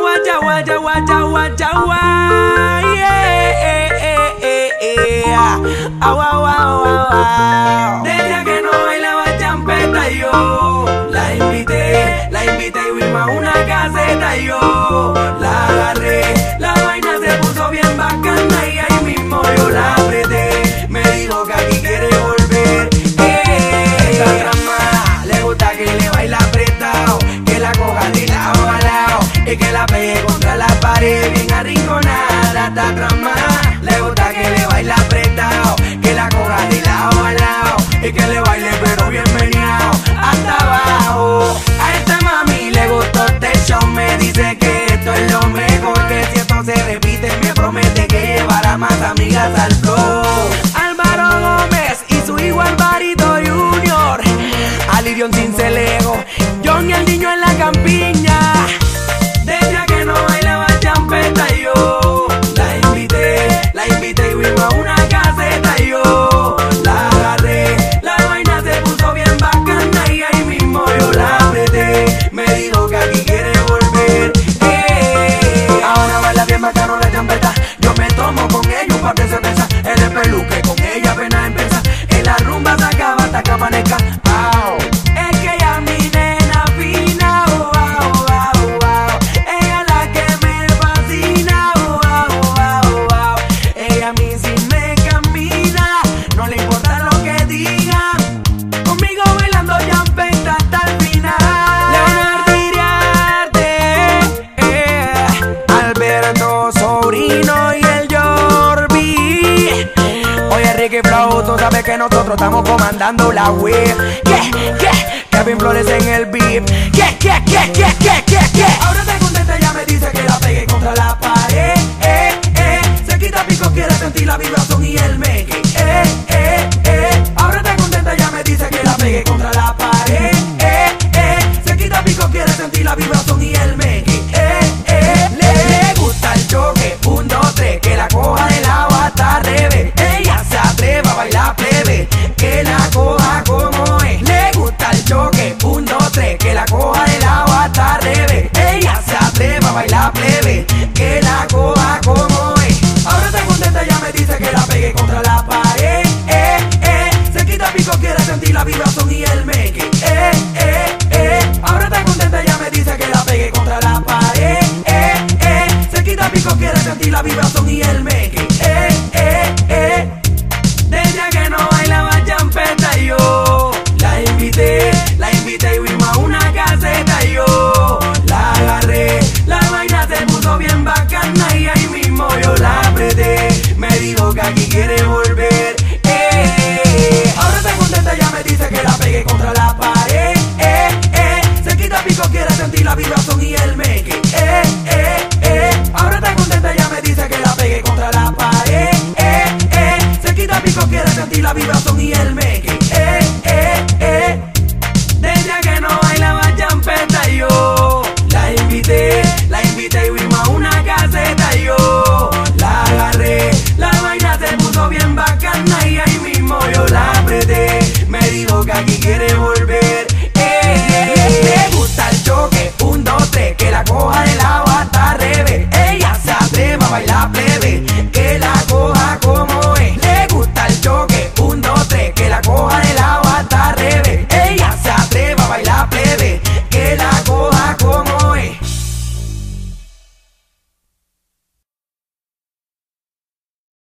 Desde que no bailaba champeta yo la invité y fuimos a una caseta y yo la agarré. La vaina se puso bien bacana y ahí mismo yo la apreté. Me dijo que aquí quiere volver. Esta trama le gusta que le baile apretado, que la coja de lado a lado y que la pegue contra la pared bien arrinconada. Esta trama le gusta que le baile apretado, que la coja de lado a lado y que le baile pero bien meneado hasta abajo. A esta mami le gustó este show, me dice que esto es lo mejor, que si esto se repite me promete que llevará más amigas al flow. Álvaro Gómez y su hijo Alvarito Junior, Alivión Cincelejo, John y el niño en la campiña. Desde que no bailaba champeta yo la invité y fuimos a una caseta y yo la agarré. La vaina se puso bien bacana y ahí mismo yo la apreté. Me dijo que aquí quiere volver. Ahora baila bien bacano la champeta. Yo me tomo con ella un par de cerveza. Él es peluque, con ella apenas empieza. En la rumba se acaba hasta que amanezca. Es que ella mi nena fina, ella es la que me fascina, ella a mí sí me camina, no le importa lo que digan, conmigo bailando champeta hasta el final. Leonardo Iriarte, Alberto Sobrino y el Jorbi. Oye Ricky Flow, tú sabes que nosotros estamos comandando la web. Kevin Flores en el beat. Ahora te contenta, ya me dice que la pegue contra la pared. Se quita pico, quiere sentir la vibración y el meque. Ahora te contenta, ya me dice que la pegue contra la pared. Se quita pico, quiere sentir la vibración y el meque. Le gusta el choque, 1, 2, 3, que la coja de lado hasta al revés. Ella se atreve a bailar plebe, que la coja como es. Le gusta el choque, 1, 2, 3, que la coja de lado hasta al revés. Ella se atreve a bailar plebe, que la coja como es. Ahora te contenta, ya me dice que la pegue contra la pared. Se quita pico, quiere sentir la vibración y el meque. Ahora te contenta, ya me dice que la pegue contra la pared. Se quita pico, quiere sentir la vibración y el meque. Desde que no bailaba champeta yo la invité y fuimos a una caseta y yo la agarré. La vaina se puso bien bacana y ahí mismo yo la apreté. Me dijo que aquí quiere volver. Ahora te contenta, ya me dice que la pegue contra la pared. Se quita pico, quiere sentir la vibración y el meque. Ahora te contenta, ya me dice que la pegue contra la pared. Se quita pico, quiere sentir la vibración y el meque.